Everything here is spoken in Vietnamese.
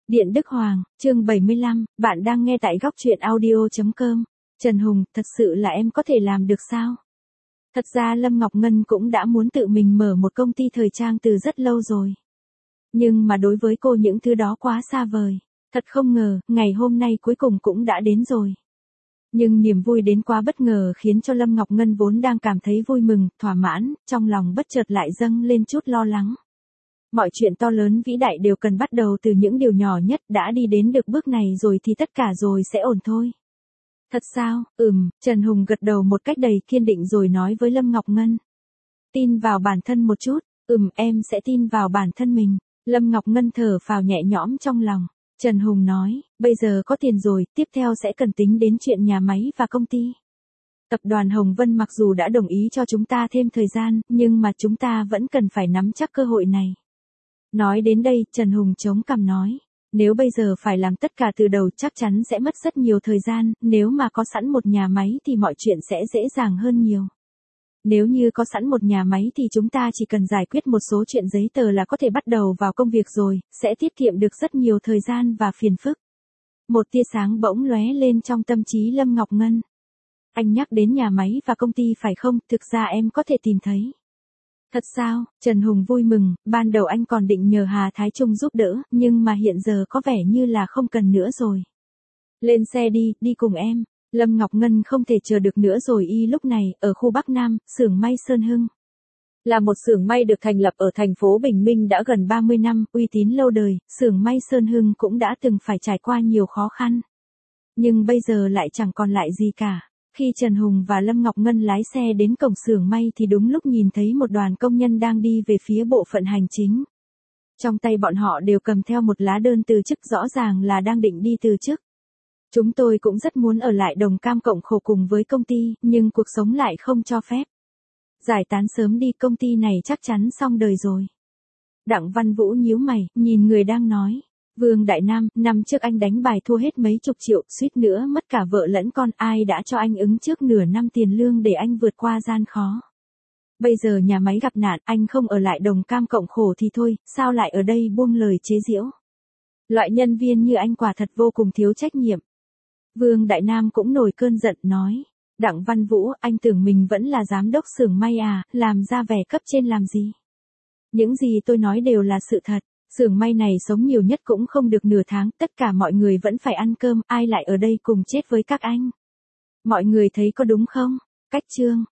Điện Đức Hoàng, chương 75, bạn đang nghe tại góc truyện audio.com. Trần Hùng, thật sự là em có thể làm được sao? Thật ra Lâm Ngọc Ngân cũng đã muốn tự mình mở một công ty thời trang từ rất lâu rồi. Nhưng mà đối với cô những thứ đó quá xa vời. Thật không ngờ, ngày hôm nay cuối cùng cũng đã đến rồi. Nhưng niềm vui đến quá bất ngờ khiến cho Lâm Ngọc Ngân vốn đang cảm thấy vui mừng, thỏa mãn, trong lòng bất chợt lại dâng lên chút lo lắng. Mọi chuyện to lớn vĩ đại đều cần bắt đầu từ những điều nhỏ nhất, đã đi đến được bước này rồi thì tất cả rồi sẽ ổn thôi. Thật sao? Trần Hùng gật đầu một cách đầy kiên định rồi nói với Lâm Ngọc Ngân. Tin vào bản thân một chút, em sẽ tin vào bản thân mình. Lâm Ngọc Ngân thở phào nhẹ nhõm trong lòng. Trần Hùng nói, bây giờ có tiền rồi, tiếp theo sẽ cần tính đến chuyện nhà máy và công ty. Tập đoàn Hồng Vân mặc dù đã đồng ý cho chúng ta thêm thời gian, nhưng mà chúng ta vẫn cần phải nắm chắc cơ hội này. Nói đến đây, Trần Hùng chống cằm nói, nếu bây giờ phải làm tất cả từ đầu chắc chắn sẽ mất rất nhiều thời gian, nếu mà có sẵn một nhà máy thì mọi chuyện sẽ dễ dàng hơn nhiều. Nếu như có sẵn một nhà máy thì chúng ta chỉ cần giải quyết một số chuyện giấy tờ là có thể bắt đầu vào công việc rồi, sẽ tiết kiệm được rất nhiều thời gian và phiền phức. Một tia sáng bỗng lóe lên trong tâm trí Lâm Ngọc Ngân. Anh nhắc đến nhà máy và công ty phải không? Thực ra em có thể tìm thấy. Thật sao? Trần Hùng vui mừng, ban đầu anh còn định nhờ Hà Thái Trung giúp đỡ, nhưng mà hiện giờ có vẻ như là không cần nữa rồi. Lên xe đi cùng em. Lâm Ngọc Ngân không thể chờ được nữa rồi lúc này, ở khu Bắc Nam, xưởng may Sơn Hưng. Là một xưởng may được thành lập ở thành phố Bình Minh đã gần 30 năm, uy tín lâu đời, xưởng may Sơn Hưng cũng đã từng phải trải qua nhiều khó khăn. Nhưng bây giờ lại chẳng còn lại gì cả. Khi Trần Hùng và Lâm Ngọc Ngân lái xe đến cổng xưởng may thì đúng lúc nhìn thấy một đoàn công nhân đang đi về phía bộ phận hành chính. Trong tay bọn họ đều cầm theo một lá đơn từ chức, rõ ràng là đang định đi từ chức. Chúng tôi cũng rất muốn ở lại đồng cam cộng khổ cùng với công ty, nhưng cuộc sống lại không cho phép. Giải tán sớm đi, công ty này chắc chắn xong đời rồi. Đặng Văn Vũ nhíu mày, nhìn người đang nói. Vương Đại Nam, năm trước anh đánh bài thua hết mấy chục triệu, suýt nữa mất cả vợ lẫn con, ai đã cho anh ứng trước nửa năm tiền lương để anh vượt qua gian khó. Bây giờ nhà máy gặp nạn, anh không ở lại đồng cam cộng khổ thì thôi, sao lại ở đây buông lời chế giễu. Loại nhân viên như anh quả thật vô cùng thiếu trách nhiệm. Vương Đại Nam cũng nổi cơn giận nói. Đặng Văn Vũ, anh tưởng mình vẫn là giám đốc xưởng may à, làm ra vẻ cấp trên làm gì. Những gì tôi nói đều là sự thật. Xưởng may này sống nhiều nhất cũng không được nửa tháng, tất cả mọi người vẫn phải ăn cơm, ai lại ở đây cùng chết với các anh. Mọi người thấy có đúng không? Cách chương,